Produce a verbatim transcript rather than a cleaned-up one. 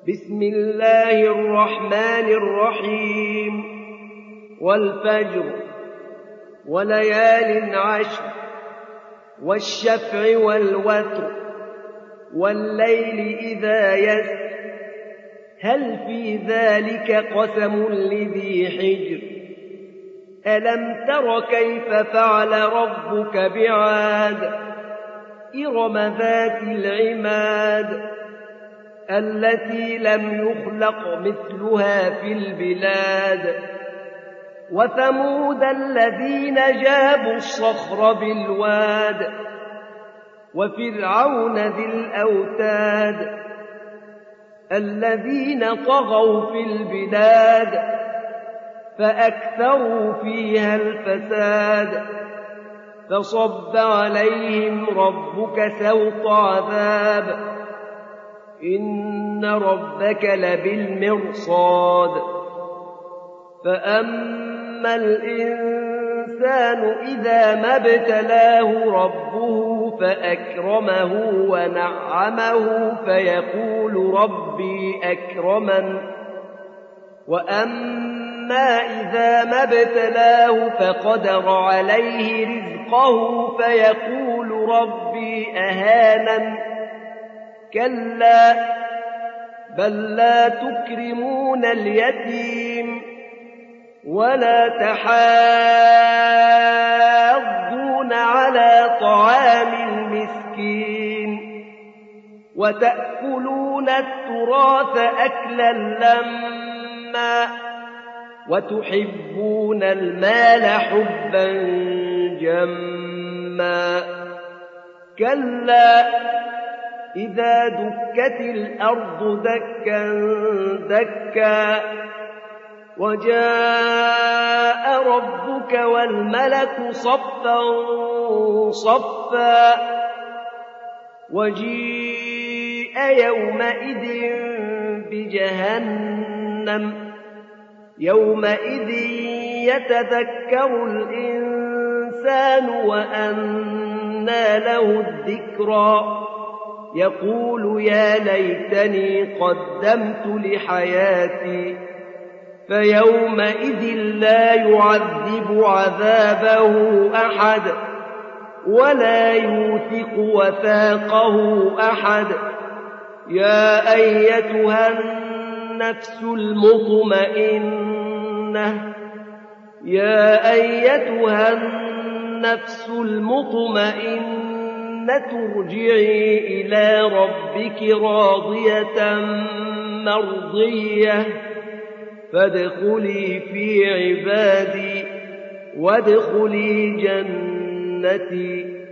بسم الله الرحمن الرحيم والفجر وليال عشر والشفع والوتر والليل إذا يسر هل في ذلك قسم لذي حجر ألم تر كيف فعل ربك بعاد إرم ذات العماد التي لم يخلق مثلها في البلاد وثمود الذين جابوا الصخر بالواد وفرعون ذي الأوتاد الذين طغوا في البلاد فأكثروا فيها الفساد فصب عليهم ربك سوط عذاب إن ربك لبالمرصاد فأما الإنسان إذا ما ابتلاه ربه فأكرمه ونعمه فيقول ربي أكرمن وأما إذا ما ابتلاه فقدر عليه رزقه فيقول ربي أهانن كلا بل لا تكرمون اليتيم ولا تحاضون على طعام المسكين وتأكلون التراث أكلا لما وتحبون المال حبا جما كلا إذا دكت الأرض دكا دكا وجاء ربك والملك صفا صفا وجيء يومئذ بجهنم يومئذ يتذكر الإنسان وأنى له الذكرى يقول يا ليتني قدمت لحياتي فيومئذ لا يعذب عذابه أحد ولا يوثق وثاقه أحد يا أيتها النفس المطمئنة يا أيتها النفس المطمئنة ترجعي إلى ربك راضية مرضية فادخلي في عبادي وادخلي جنتي